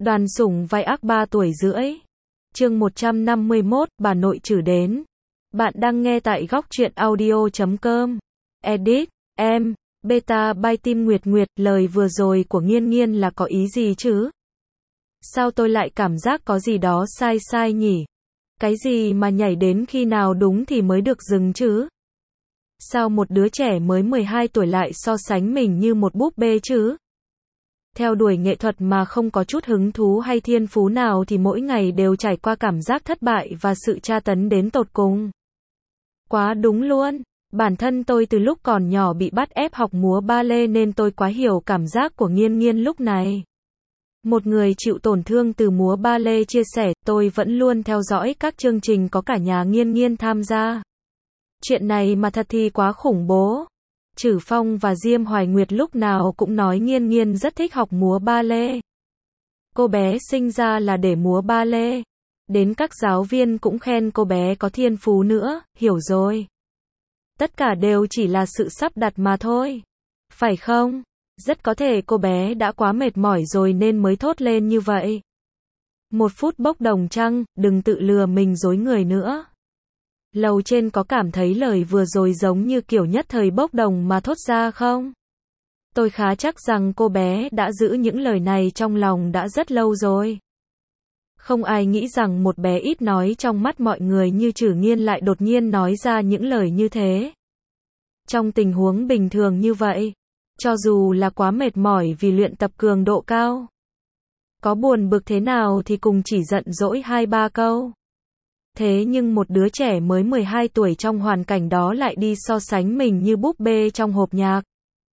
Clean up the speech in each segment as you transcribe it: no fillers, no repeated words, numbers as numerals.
Đoàn Sủng vai ác 3 tuổi rưỡi. Chương 151, bà nội Trử đến. Bạn đang nghe tại góc truyện audio.com. Edit, em, Beta by Team Nguyệt Nguyệt, lời vừa rồi của Nghiên Nghiên là có ý gì chứ? Sao tôi lại cảm giác có gì đó sai sai nhỉ? Cái gì mà nhảy đến khi nào đúng thì mới được dừng chứ? Sao một đứa trẻ mới 12 tuổi lại so sánh mình như một búp bê chứ? Theo đuổi nghệ thuật mà không có chút hứng thú hay thiên phú nào thì mỗi ngày đều trải qua cảm giác thất bại và sự tra tấn đến tột cùng. Quá đúng luôn. Bản thân tôi từ lúc còn nhỏ bị bắt ép học múa ba lê nên tôi quá hiểu cảm giác của Nghiên Nghiên lúc này. Một người chịu tổn thương từ múa ba lê chia sẻ, tôi vẫn luôn theo dõi các chương trình có cả nhà Nghiên Nghiên tham gia. Chuyện này mà thật thì quá khủng bố. Trử Phong và Diêm Hoài Nguyệt lúc nào cũng nói Nghiên Nghiên rất thích học múa ba lê. Cô bé sinh ra là để múa ba lê. Đến các giáo viên cũng khen cô bé có thiên phú nữa, hiểu rồi. Tất cả đều chỉ là sự sắp đặt mà thôi. Phải không? Rất có thể cô bé đã quá mệt mỏi rồi nên mới thốt lên như vậy. Một phút bốc đồng chăng, đừng tự lừa mình dối người nữa. Lầu trên có cảm thấy lời vừa rồi giống như kiểu nhất thời bốc đồng mà thốt ra không? Tôi khá chắc rằng cô bé đã giữ những lời này trong lòng đã rất lâu rồi. Không ai nghĩ rằng một bé ít nói trong mắt mọi người như Trử Nghiên lại đột nhiên nói ra những lời như thế. Trong tình huống bình thường như vậy, cho dù là quá mệt mỏi vì luyện tập cường độ cao, có buồn bực thế nào thì cùng chỉ giận dỗi 2-3 câu. Thế nhưng một đứa trẻ mới 12 tuổi trong hoàn cảnh đó lại đi so sánh mình như búp bê trong hộp nhạc.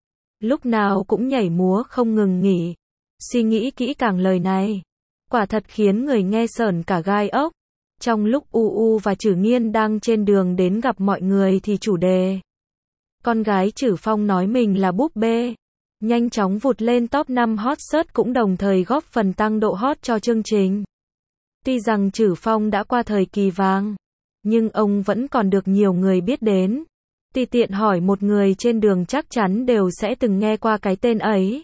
Lúc nào cũng nhảy múa không ngừng nghỉ. Suy nghĩ kỹ càng lời này, quả thật khiến người nghe sởn cả gai ốc. Trong lúc UU và Trử Nghiên đang trên đường đến gặp mọi người thì chủ đề con gái Trử Phong nói mình là búp bê nhanh chóng vụt lên top 5 hot search, cũng đồng thời góp phần tăng độ hot cho chương trình. Tuy rằng Trử Phong đã qua thời kỳ vàng, nhưng ông vẫn còn được nhiều người biết đến. Tùy tiện hỏi một người trên đường chắc chắn đều sẽ từng nghe qua cái tên ấy.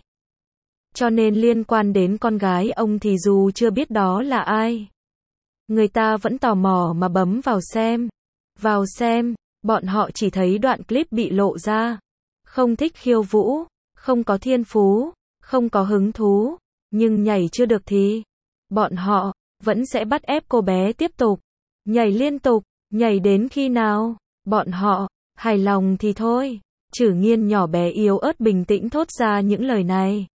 Cho nên liên quan đến con gái ông thì dù chưa biết đó là ai, người ta vẫn tò mò mà bấm vào xem. Vào xem, bọn họ chỉ thấy đoạn clip bị lộ ra. Không thích khiêu vũ, không có thiên phú, không có hứng thú, nhưng nhảy chưa được thì bọn họ vẫn sẽ bắt ép cô bé tiếp tục nhảy liên tục, nhảy đến khi nào bọn họ hài lòng thì thôi. Trử Nghiên nhỏ bé yếu ớt bình tĩnh thốt ra những lời này,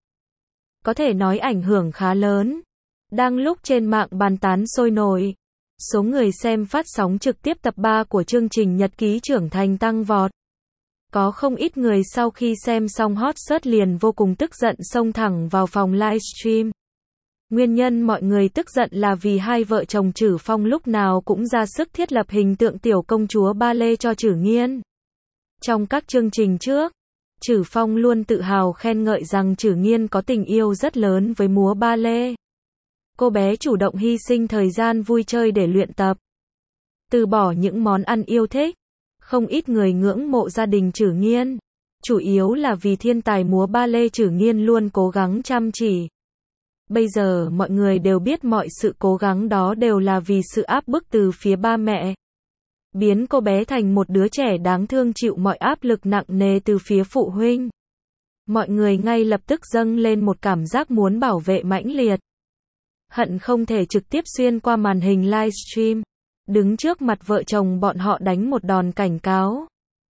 có thể nói ảnh hưởng khá lớn. Đang lúc trên mạng bàn tán sôi nổi, số người xem phát sóng trực tiếp tập 3 của chương trình Nhật ký trưởng thành tăng vọt. Có không ít người sau khi xem xong hot search liền vô cùng tức giận xông thẳng vào phòng livestream. Nguyên nhân mọi người tức giận là vì hai vợ chồng Trử Phong lúc nào cũng ra sức thiết lập hình tượng tiểu công chúa ba lê cho Trử Nghiên. Trong các chương trình trước, Trử Phong luôn tự hào khen ngợi rằng Trử Nghiên có tình yêu rất lớn với múa ba lê. Cô bé chủ động hy sinh thời gian vui chơi để luyện tập, từ bỏ những món ăn yêu thích. Không ít người ngưỡng mộ gia đình Trử Nghiên, chủ yếu là vì thiên tài múa ba lê Trử Nghiên luôn cố gắng chăm chỉ. Bây giờ mọi người đều biết mọi sự cố gắng đó đều là vì sự áp bức từ phía ba mẹ, biến cô bé thành một đứa trẻ đáng thương chịu mọi áp lực nặng nề từ phía phụ huynh. Mọi người ngay lập tức dâng lên một cảm giác muốn bảo vệ mãnh liệt, hận không thể trực tiếp xuyên qua màn hình livestream, đứng trước mặt vợ chồng bọn họ đánh một đòn cảnh cáo.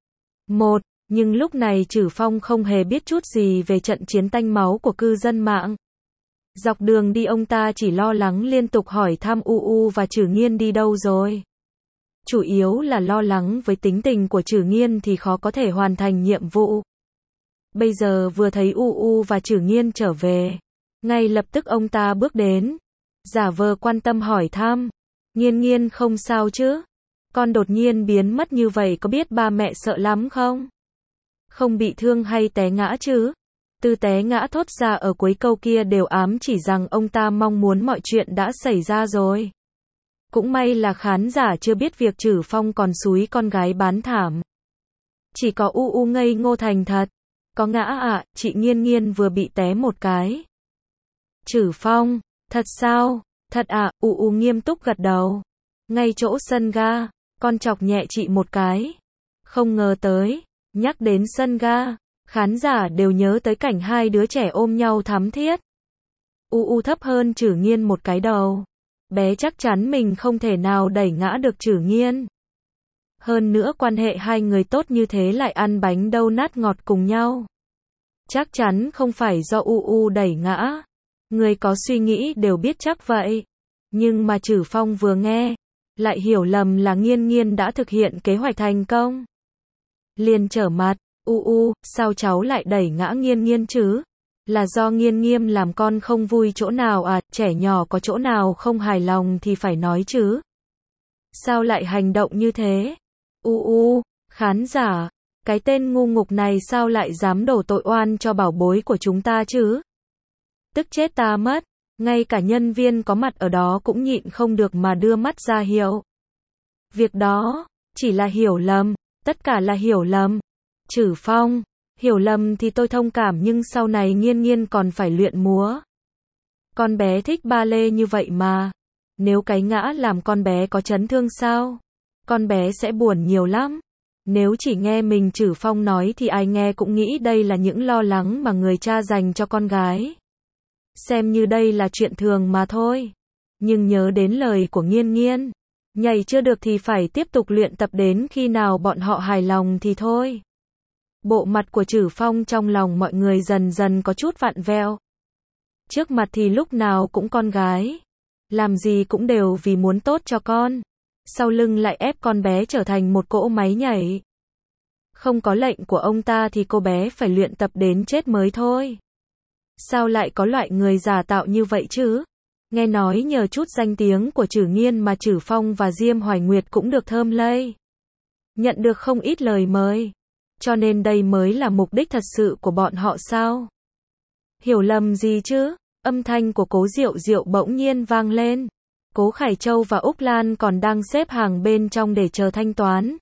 Nhưng lúc này Trử Phong không hề biết chút gì về trận chiến tanh máu của cư dân mạng. Dọc đường đi ông ta chỉ lo lắng liên tục hỏi thăm UU và Trử Nghiên đi đâu rồi. Chủ yếu là lo lắng với tính tình của Trử Nghiên thì khó có thể hoàn thành nhiệm vụ. Bây giờ vừa thấy UU và Trử Nghiên trở về, ngay lập tức ông ta bước đến, giả vờ quan tâm hỏi thăm. Nghiên Nghiên không sao chứ? Con đột nhiên biến mất như vậy có biết ba mẹ sợ lắm không? Không bị thương hay té ngã chứ? Từ té ngã thốt ra ở cuối câu kia đều ám chỉ rằng ông ta mong muốn mọi chuyện đã xảy ra rồi. Cũng may là khán giả chưa biết việc Trử Phong còn xúi con gái bán thảm. Chỉ có UU ngây ngô thành thật. Có ngã ạ, chị Nghiên Nghiên vừa bị té một cái. Trử Phong, Thật sao? Thật à? U nghiêm túc gật đầu. Ngay chỗ sân ga, con chọc nhẹ chị một cái. Không ngờ tới, nhắc đến sân ga, khán giả đều nhớ tới cảnh hai đứa trẻ ôm nhau thắm thiết. Thấp hơn Trử Nghiên một cái đầu. Bé chắc chắn mình không thể nào đẩy ngã được Trử Nghiên. Hơn nữa quan hệ hai người tốt như thế lại ăn bánh donut ngọt cùng nhau. Chắc chắn không phải do đẩy ngã. Người có suy nghĩ đều biết chắc vậy. Nhưng mà Trử Phong vừa nghe, lại hiểu lầm là Nghiên Nghiên đã thực hiện kế hoạch thành công. Liền trở mặt, sao cháu lại đẩy ngã Nghiên Nghiên chứ? Là do Nghiên Nghiên làm con không vui chỗ nào à? Trẻ nhỏ có chỗ nào không hài lòng thì phải nói chứ. Sao lại hành động như thế? Khán giả, cái tên ngu ngục này sao lại dám đổ tội oan cho bảo bối của chúng ta chứ? Tức chết ta mất, ngay cả nhân viên có mặt ở đó cũng nhịn không được mà đưa mắt ra hiệu. Việc đó, chỉ là hiểu lầm, tất cả là hiểu lầm. Trử Phong, hiểu lầm thì tôi thông cảm nhưng sau này Nghiên Nghiên còn phải luyện múa. Con bé thích ba lê như vậy mà. Nếu cái ngã làm con bé có chấn thương sao? Con bé sẽ buồn nhiều lắm. Nếu chỉ nghe mình Trử Phong nói thì ai nghe cũng nghĩ đây là những lo lắng mà người cha dành cho con gái. Xem như đây là chuyện thường mà thôi. Nhưng nhớ đến lời của Nghiên Nghiên, nhảy chưa được thì phải tiếp tục luyện tập đến khi nào bọn họ hài lòng thì thôi. Bộ mặt của Trử Phong trong lòng mọi người dần dần có chút vặn vẹo. Trước mặt thì lúc nào cũng con gái. Làm gì cũng đều vì muốn tốt cho con. Sau lưng lại ép con bé trở thành một cỗ máy nhảy. Không có lệnh của ông ta thì cô bé phải luyện tập đến chết mới thôi. Sao lại có loại người giả tạo như vậy chứ? Nghe nói nhờ chút danh tiếng của Trử Nghiên mà Trử Phong và Diêm Hoài Nguyệt cũng được thơm lây. Nhận được không ít lời mời. Cho nên đây mới là mục đích thật sự của bọn họ sao? Hiểu lầm gì chứ? Âm thanh của Cố Diệu Diệu bỗng nhiên vang lên. Cố Khải Châu và Úc Lan còn đang xếp hàng bên trong để chờ thanh toán.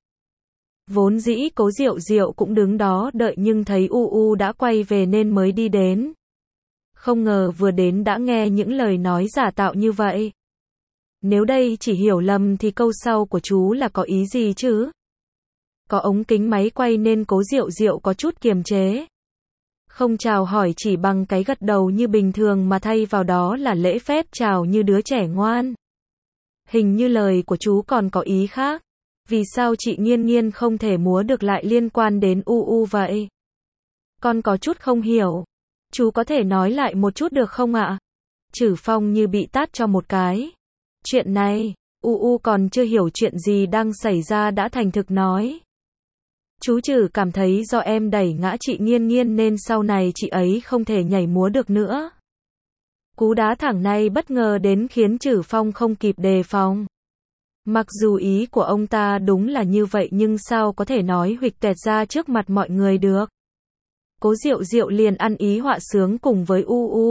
Vốn dĩ Cố Diệu Diệu cũng đứng đó đợi nhưng thấy đã quay về nên mới đi đến. Không ngờ vừa đến đã nghe những lời nói giả tạo như vậy. Nếu đây chỉ hiểu lầm thì câu sau của chú là có ý gì chứ? Có ống kính máy quay nên Cố Diệu Diệu có chút kiềm chế. Không chào hỏi chỉ bằng cái gật đầu như bình thường mà thay vào đó là lễ phép chào như đứa trẻ ngoan. Hình như lời của chú còn có ý khác. Vì sao chị Nghiên Nghiên không thể múa được lại liên quan đến vậy? Con có chút không hiểu. Chú có thể nói lại một chút được không ạ? Trử Phong như bị tát cho một cái. Chuyện này, còn chưa hiểu chuyện gì đang xảy ra đã thành thực nói. Chú Trử cảm thấy do em đẩy ngã chị Nghiên Nghiên nên sau này chị ấy không thể nhảy múa được nữa. Cú đá thẳng này bất ngờ đến khiến Trử Phong không kịp đề phòng. Mặc dù ý của ông ta đúng là như vậy nhưng sao có thể nói huỵch toẹt ra trước mặt mọi người được. Cố Diệu Diệu liền ăn ý họa xướng cùng với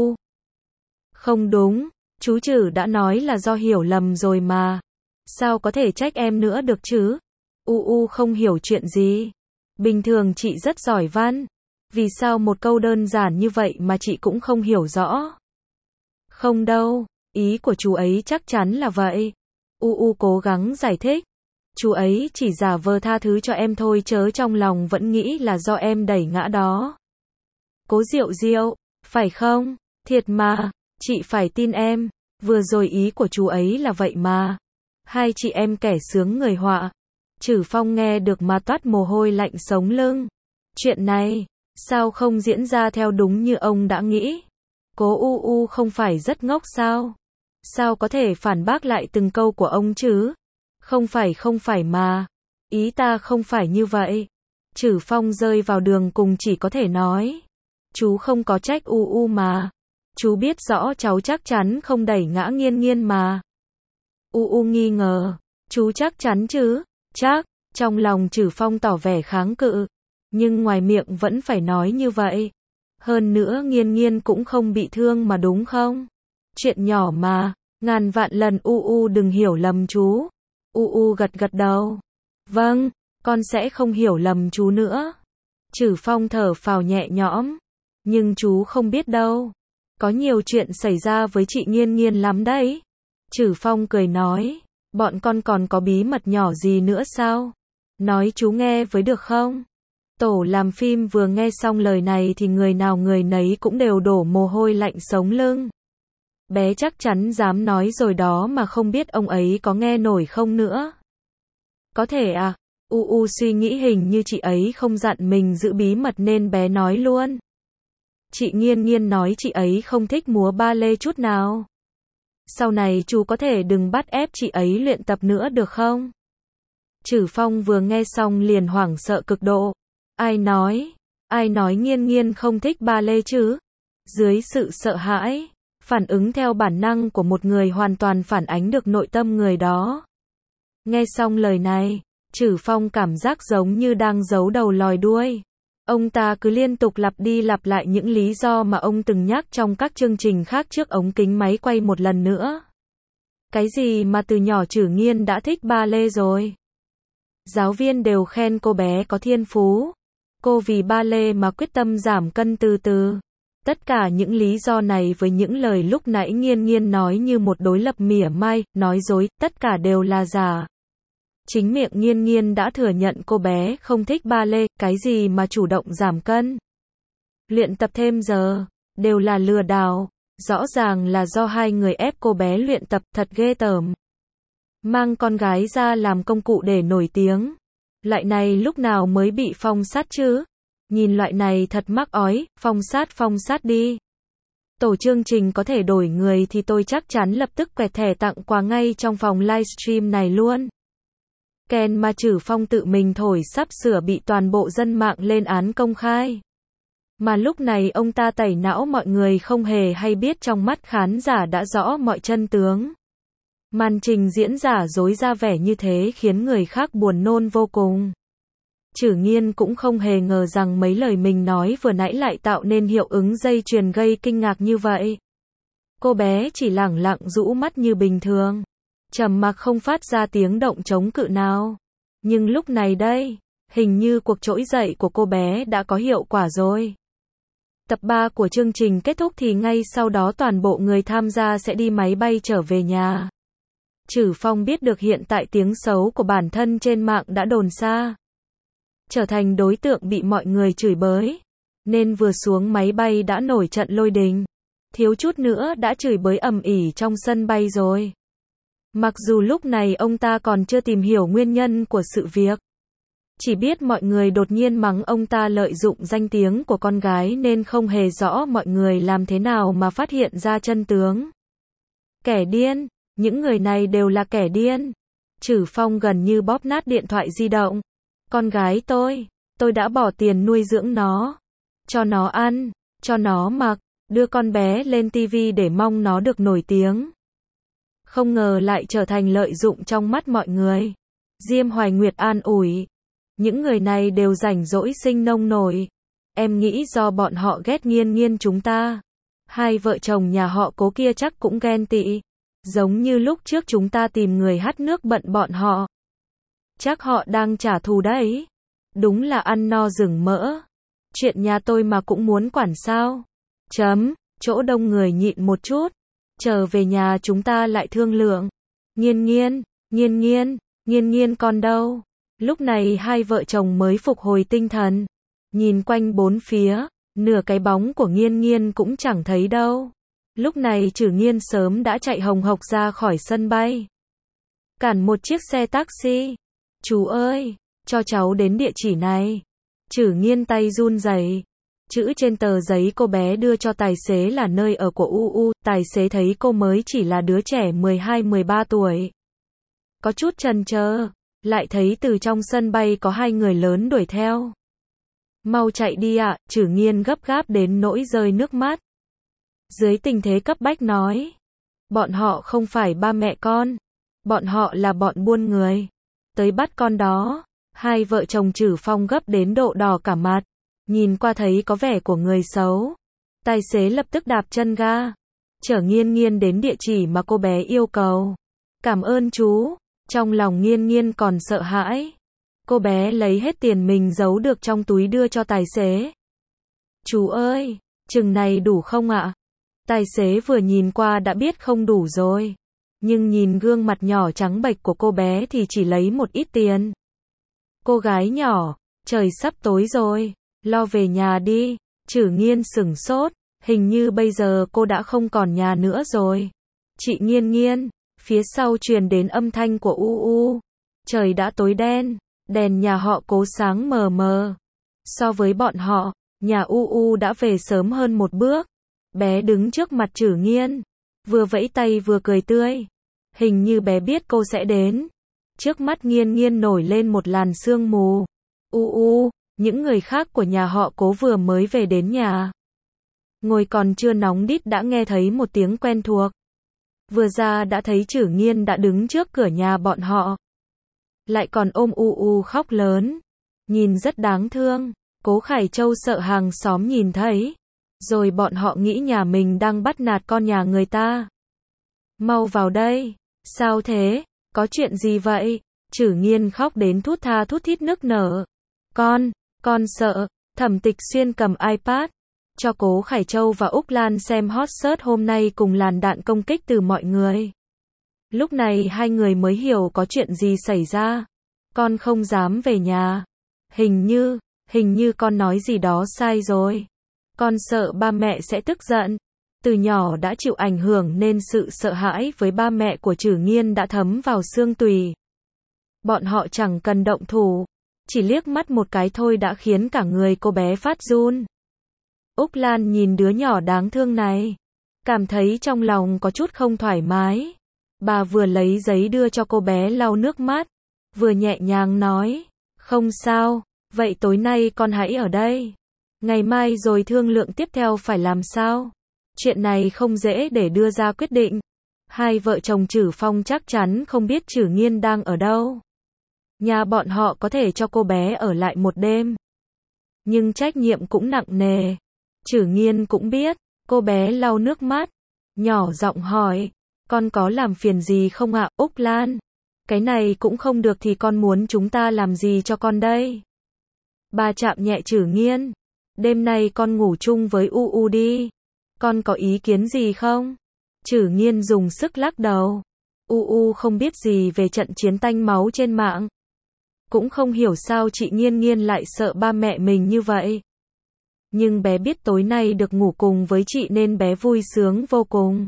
Không đúng, chú Trử đã nói là do hiểu lầm rồi mà. Sao có thể trách em nữa được chứ? Không hiểu chuyện gì. Bình thường chị rất giỏi văn. Vì sao một câu đơn giản như vậy mà chị cũng không hiểu rõ? Không đâu, ý của chú ấy chắc chắn là vậy. Cố gắng giải thích. Chú ấy chỉ giả vờ tha thứ cho em thôi chớ trong lòng vẫn nghĩ là do em đẩy ngã đó. Cố Diệu Diệu, phải không? Thiệt mà, chị phải tin em. Vừa rồi ý của chú ấy là vậy mà. Hai chị em kẻ sướng người họa. Trử Phong nghe được mà toát mồ hôi lạnh sống lưng. Chuyện này, sao không diễn ra theo đúng như ông đã nghĩ? Cố không phải rất ngốc sao? Sao có thể phản bác lại từng câu của ông chứ? Không phải mà. Ý ta không phải như vậy. Trử Phong rơi vào đường cùng chỉ có thể nói. Chú không có trách mà. Chú biết rõ cháu chắc chắn không đẩy ngã Nghiên Nghiên mà. Nghi ngờ. Chú chắc chắn chứ? Chắc. Trong lòng Trử Phong tỏ vẻ kháng cự. Nhưng ngoài miệng vẫn phải nói như vậy. Hơn nữa Nghiên Nghiên cũng không bị thương mà đúng không? Chuyện nhỏ mà. Ngàn vạn lần đừng hiểu lầm chú. Gật đầu. Vâng, con sẽ không hiểu lầm chú nữa. Trử Phong thở phào nhẹ nhõm. Nhưng chú không biết đâu. Có nhiều chuyện xảy ra với chị Nghiên Nghiên lắm đấy. Trử Phong cười nói, bọn con còn có bí mật nhỏ gì nữa sao? Nói chú nghe với được không? Tổ làm phim vừa nghe xong lời này thì người nào người nấy cũng đều đổ mồ hôi lạnh sống lưng. Bé chắc chắn dám nói rồi đó mà không biết ông ấy có nghe nổi không nữa. Có thể à? U suy nghĩ hình như chị ấy không dặn mình giữ bí mật nên bé nói luôn. Chị Nghiên Nghiên nói chị ấy không thích múa ba lê chút nào. Sau này chú có thể đừng bắt ép chị ấy luyện tập nữa được không? Trử Phong vừa nghe xong liền hoảng sợ cực độ. Ai nói? Ai nói Nghiên Nghiên không thích ba lê chứ? Dưới sự sợ hãi, phản ứng theo bản năng của một người hoàn toàn phản ánh được nội tâm người đó. Nghe xong lời này, Trử Phong cảm giác giống như đang giấu đầu lòi đuôi. Ông ta cứ liên tục lặp đi lặp lại những lý do mà ông từng nhắc trong các chương trình khác trước ống kính máy quay một lần nữa. Cái gì mà từ nhỏ Trử Nghiên đã thích ba lê rồi. Giáo viên đều khen cô bé có thiên phú. Cô vì ba lê mà quyết tâm giảm cân từ từ. Tất cả những lý do này với những lời lúc nãy Nghiên Nghiên nói như một đối lập mỉa mai, nói dối, tất cả đều là giả. Chính miệng Nghiên Nghiên đã thừa nhận cô bé không thích ba lê, cái gì mà chủ động giảm cân. Luyện tập thêm giờ, đều là lừa đảo. Rõ ràng là do hai người ép cô bé luyện tập, thật ghê tởm. Mang con gái ra làm công cụ để nổi tiếng. Loại này lúc nào mới bị phong sát chứ? Nhìn loại này thật mắc ói, phong sát đi. Tổ chương trình có thể đổi người thì tôi chắc chắn lập tức quẹt thẻ tặng quà ngay trong phòng livestream này luôn. Ken mà Trử Phong tự mình thổi sắp sửa bị toàn bộ dân mạng lên án công khai. Mà lúc này ông ta tẩy não mọi người không hề hay biết trong mắt khán giả đã rõ mọi chân tướng. Màn trình diễn giả dối ra vẻ như thế khiến người khác buồn nôn vô cùng. Trử Nghiên cũng không hề ngờ rằng mấy lời mình nói vừa nãy lại tạo nên hiệu ứng dây chuyền gây kinh ngạc như vậy. Cô bé chỉ lẳng lặng rũ mắt như bình thường, trầm mặc không phát ra tiếng động chống cự nào. Nhưng lúc này đây, hình như cuộc trỗi dậy của cô bé đã có hiệu quả rồi. Tập 3 của chương trình kết thúc thì ngay sau đó toàn bộ người tham gia sẽ đi máy bay trở về nhà. Trử Phong biết được hiện tại tiếng xấu của bản thân trên mạng đã đồn xa, trở thành đối tượng bị mọi người chửi bới, nên vừa xuống máy bay đã nổi trận lôi đình, thiếu chút nữa đã chửi bới ầm ĩ trong sân bay rồi. Mặc dù lúc này ông ta còn chưa tìm hiểu nguyên nhân của sự việc, chỉ biết mọi người đột nhiên mắng ông ta lợi dụng danh tiếng của con gái nên không hề rõ mọi người làm thế nào mà phát hiện ra chân tướng. Kẻ điên, những người này đều là kẻ điên. Trử Phong gần như bóp nát điện thoại di động. Con gái tôi đã bỏ tiền nuôi dưỡng nó, cho nó ăn, cho nó mặc, đưa con bé lên tivi để mong nó được nổi tiếng. Không ngờ lại trở thành lợi dụng trong mắt mọi người. Diêm Hoài Nguyệt an ủi, những người này đều rảnh rỗi sinh nông nổi. Em nghĩ do bọn họ ghét Nghiên Nghiên chúng ta. Hai vợ chồng nhà họ Cố kia chắc cũng ghen tị. Giống như lúc trước chúng ta tìm người hắt nước bận bọn họ. Chắc họ đang trả thù đấy. Đúng là ăn no rừng mỡ. Chuyện nhà tôi mà cũng muốn quản sao? Chỗ đông người nhịn một chút. Trở về nhà chúng ta lại thương lượng. Nghiên Nghiên con đâu? Lúc này hai vợ chồng mới phục hồi tinh thần. Nhìn quanh bốn phía, nửa cái bóng của Nghiên Nghiên cũng chẳng thấy đâu. Lúc này Trử Nghiên sớm đã chạy hồng hộc ra khỏi sân bay. Cản một chiếc xe taxi. Chú ơi, cho cháu đến địa chỉ này. Trử Nghiên tay run rẩy. Chữ trên tờ giấy cô bé đưa cho tài xế là nơi ở của UU. Tài xế thấy cô mới chỉ là đứa trẻ 12-13 tuổi. Có chút chần chờ, lại thấy từ trong sân bay có hai người lớn đuổi theo. Mau chạy đi ạ, Trử Nghiên gấp gáp đến nỗi rơi nước mắt. Dưới tình thế cấp bách nói, bọn họ không phải ba mẹ con, bọn họ là bọn buôn người, tới bắt con đó. Hai vợ chồng Trử Phong gấp đến độ đỏ cả mặt, nhìn qua thấy có vẻ của người xấu. Tài xế lập tức đạp chân ga, chở Nghiên Nghiên đến địa chỉ mà cô bé yêu cầu. Cảm ơn chú. Trong lòng Nghiên Nghiên còn sợ hãi. Cô bé lấy hết tiền mình giấu được trong túi đưa cho tài xế. Chú ơi, chừng này đủ không ạ? Tài xế vừa nhìn qua đã biết không đủ rồi. Nhưng nhìn gương mặt nhỏ trắng bệch của cô bé thì chỉ lấy một ít tiền. Cô gái nhỏ, trời sắp tối rồi, lo về nhà đi. Trử Nghiên sửng sốt, hình như bây giờ cô đã không còn nhà nữa rồi. Chị Nghiên Nghiên, phía sau truyền đến âm thanh của UU. Trời đã tối đen, đèn nhà họ Cố sáng mờ mờ. So với bọn họ, nhà UU đã về sớm hơn một bước. Bé đứng trước mặt Trử Nghiên, vừa vẫy tay vừa cười tươi. Hình như bé biết cô sẽ đến. Trước mắt Nghiên Nghiên nổi lên một làn sương mù. Những người khác của nhà họ Cố vừa mới về đến nhà. Ngồi còn chưa nóng đít đã nghe thấy một tiếng quen thuộc. Vừa ra đã thấy Trử Nghiên đã đứng trước cửa nhà bọn họ. Lại còn ôm khóc lớn. Nhìn rất đáng thương. Cố Khải Châu sợ hàng xóm nhìn thấy. Rồi bọn họ nghĩ nhà mình đang bắt nạt con nhà người ta. Mau vào đây. Sao thế? Có chuyện gì vậy? Trử Nghiên khóc đến thút tha thút thít nức nở. Con sợ. Thẩm Tịch Xuyên cầm iPad cho Cố Khải Châu và Úc Lan xem hot search hôm nay cùng làn đạn công kích từ mọi người. Lúc này hai người mới hiểu có chuyện gì xảy ra. Con không dám về nhà. Hình như con nói gì đó sai rồi. Con sợ ba mẹ sẽ tức giận. Từ nhỏ đã chịu ảnh hưởng nên sự sợ hãi với ba mẹ của Trử Nghiên đã thấm vào xương tủy. Bọn họ chẳng cần động thủ, chỉ liếc mắt một cái thôi đã khiến cả người cô bé phát run. Úc Lan nhìn đứa nhỏ đáng thương này, cảm thấy trong lòng có chút không thoải mái. Bà vừa lấy giấy đưa cho cô bé lau nước mắt, vừa nhẹ nhàng nói, không sao, vậy tối nay con hãy ở đây. Ngày mai rồi thương lượng tiếp theo phải làm sao. Chuyện này không dễ để đưa ra quyết định. Hai vợ chồng Trử Phong chắc chắn không biết Trử Nghiên đang ở đâu. Nhà bọn họ có thể cho cô bé ở lại một đêm. Nhưng trách nhiệm cũng nặng nề. Trử Nghiên cũng biết. Cô bé lau nước mắt, nhỏ giọng hỏi, con có làm phiền gì không ạ, Úc Lan? Cái này cũng không được thì con muốn chúng ta làm gì cho con đây? Bà chạm nhẹ Trử Nghiên. Đêm nay con ngủ chung với UU đi. Con có ý kiến gì không? Trử Nghiên dùng sức lắc đầu. UU không biết gì về trận chiến tanh máu trên mạng. Cũng không hiểu sao chị Nghiên Nghiên lại sợ ba mẹ mình như vậy. Nhưng bé biết tối nay được ngủ cùng với chị nên bé vui sướng vô cùng.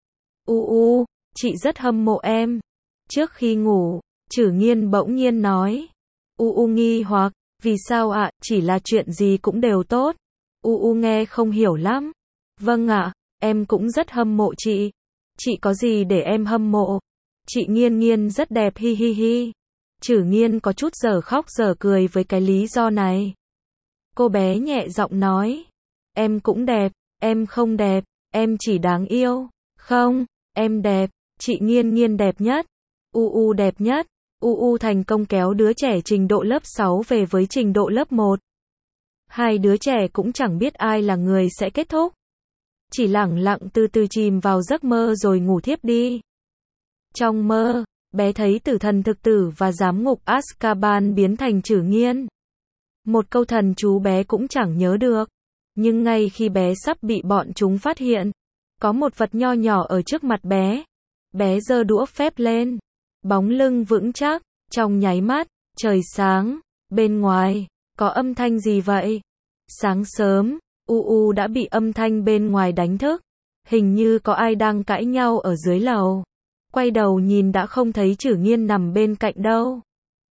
Chị rất hâm mộ em. Trước khi ngủ, Trử Nghiên bỗng nhiên nói. Nghi hoặc, vì sao ạ, chỉ là chuyện gì cũng đều tốt. Nghe không hiểu lắm. Vâng ạ, em cũng rất hâm mộ chị. Chị có gì để em hâm mộ? Chị Nghiên Nghiên rất đẹp hi hi hi. Trử Nghiên có chút giờ khóc giờ cười với cái lý do này. Cô bé nhẹ giọng nói. Em cũng đẹp, em không đẹp, em chỉ đáng yêu. Không, em đẹp, chị Nghiên Nghiên đẹp nhất. Đẹp nhất. Thành công kéo đứa trẻ trình độ lớp 6 về với trình độ lớp 1. Hai đứa trẻ cũng chẳng biết ai là người sẽ kết thúc. Chỉ lẳng lặng từ từ chìm vào giấc mơ rồi ngủ thiếp đi. Trong mơ, bé thấy tử thần thực tử và giám ngục Azkaban biến thành Trử Nghiên. Một câu thần chú bé cũng chẳng nhớ được. Nhưng ngay khi bé sắp bị bọn chúng phát hiện, có một vật nho nhỏ ở trước mặt bé. Bé giơ đũa phép lên. Bóng lưng vững chắc, trong nháy mắt, trời sáng. Bên ngoài, có âm thanh gì vậy? Sáng sớm, đã bị âm thanh bên ngoài đánh thức. Hình như có ai đang cãi nhau ở dưới lầu. Quay đầu nhìn đã không thấy Trử Nghiên nằm bên cạnh đâu.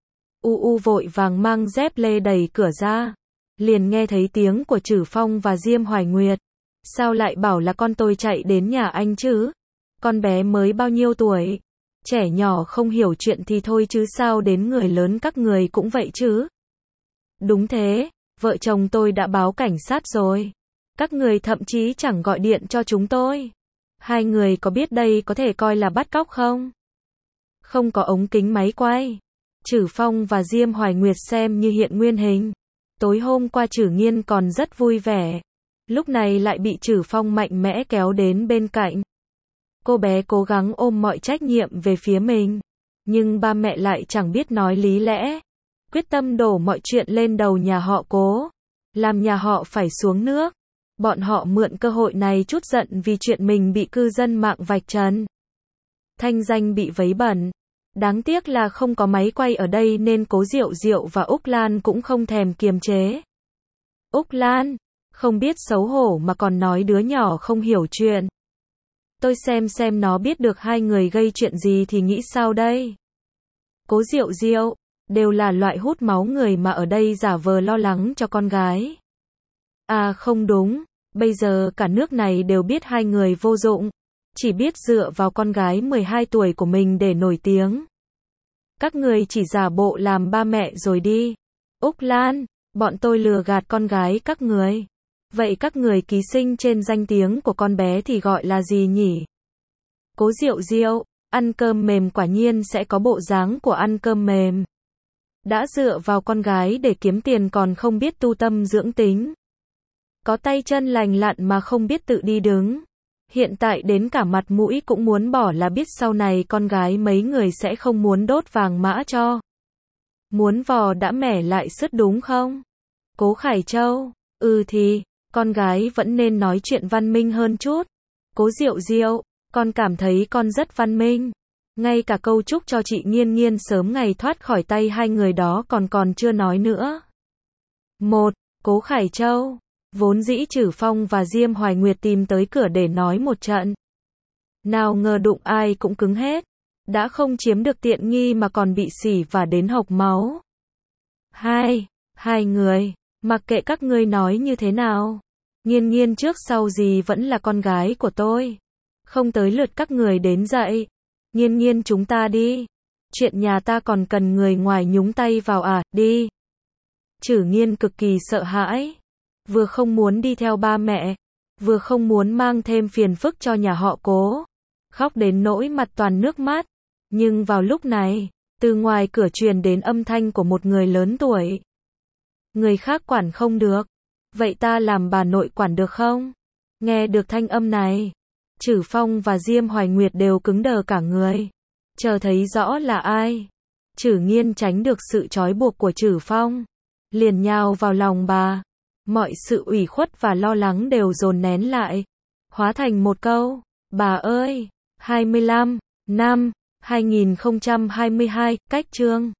Vội vàng mang dép lê đẩy cửa ra. Liền nghe thấy tiếng của Trử Phong và Diêm Hoài Nguyệt. Sao lại bảo là con tôi chạy đến nhà anh chứ? Con bé mới bao nhiêu tuổi? Trẻ nhỏ không hiểu chuyện thì thôi chứ sao đến người lớn các người cũng vậy chứ? Đúng thế, vợ chồng tôi đã báo cảnh sát rồi. Các người thậm chí chẳng gọi điện cho chúng tôi. Hai người có biết đây có thể coi là bắt cóc không? Không có ống kính máy quay. Trử Phong và Diêm Hoài Nguyệt xem như hiện nguyên hình. Tối hôm qua Trử Nghiên còn rất vui vẻ. Lúc này lại bị Trử Phong mạnh mẽ kéo đến bên cạnh. Cô bé cố gắng ôm mọi trách nhiệm về phía mình. Nhưng ba mẹ lại chẳng biết nói lý lẽ. Quyết tâm đổ mọi chuyện lên đầu nhà họ Cố. Làm nhà họ phải xuống nước. Bọn họ mượn cơ hội này trút giận vì chuyện mình bị cư dân mạng vạch trần. Thanh danh bị vấy bẩn. Đáng tiếc là không có máy quay ở đây nên Cố Diệu Diệu và Úc Lan cũng không thèm kiềm chế. Úc Lan, không biết xấu hổ mà còn nói đứa nhỏ không hiểu chuyện. Tôi xem nó biết được hai người gây chuyện gì thì nghĩ sao đây? Cố Diệu Diệu, đều là loại hút máu người mà ở đây giả vờ lo lắng cho con gái. À không đúng, bây giờ cả nước này đều biết hai người vô dụng, chỉ biết dựa vào con gái 12 tuổi của mình để nổi tiếng. Các người chỉ giả bộ làm ba mẹ rồi đi. Úc Lan, bọn tôi lừa gạt con gái các người. Vậy các người ký sinh trên danh tiếng của con bé thì gọi là gì nhỉ? Cố Diệu Diệu, ăn cơm mềm quả nhiên sẽ có bộ dáng của ăn cơm mềm. Đã dựa vào con gái để kiếm tiền còn không biết tu tâm dưỡng tính. Có tay chân lành lặn mà không biết tự đi đứng. Hiện tại đến cả mặt mũi cũng muốn bỏ là biết sau này con gái mấy người sẽ không muốn đốt vàng mã cho. Muốn vò đã mẻ lại sứt đúng không? Cố Khải Châu, thì, con gái vẫn nên nói chuyện văn minh hơn chút. Cố Diệu Diệu, con cảm thấy con rất văn minh. Ngay cả câu chúc cho chị Nghiên Nghiên sớm ngày thoát khỏi tay hai người đó còn chưa nói nữa. Cố Khải Châu, vốn dĩ Trử Phong và Diêm Hoài Nguyệt tìm tới cửa để nói một trận. Nào ngờ đụng ai cũng cứng hết. Đã không chiếm được tiện nghi mà còn bị xỉ và đến hộc máu. Hai người, mặc kệ các ngươi nói như thế nào. Nghiên Nghiên trước sau gì vẫn là con gái của tôi. Không tới lượt các người đến dậy. Nghiên Nghiên chúng ta đi. Chuyện nhà ta còn cần người ngoài nhúng tay vào à, đi. Trử Nghiên cực kỳ sợ hãi. Vừa không muốn đi theo ba mẹ, vừa không muốn mang thêm phiền phức cho nhà họ Cố. Khóc đến nỗi mặt toàn nước mắt. Nhưng vào lúc này, từ ngoài cửa truyền đến âm thanh của một người lớn tuổi. Người khác quản không được. Vậy ta làm bà nội quản được không? Nghe được thanh âm này, Trử Phong và Diêm Hoài Nguyệt đều cứng đờ cả người. Chờ thấy rõ là ai. Trử Nghiên tránh được sự trói buộc của Trử Phong. Liền nhào vào lòng bà. Mọi sự ủy khuất và lo lắng đều dồn nén lại. Hóa thành một câu. Bà ơi! 25 năm 2022, cách chương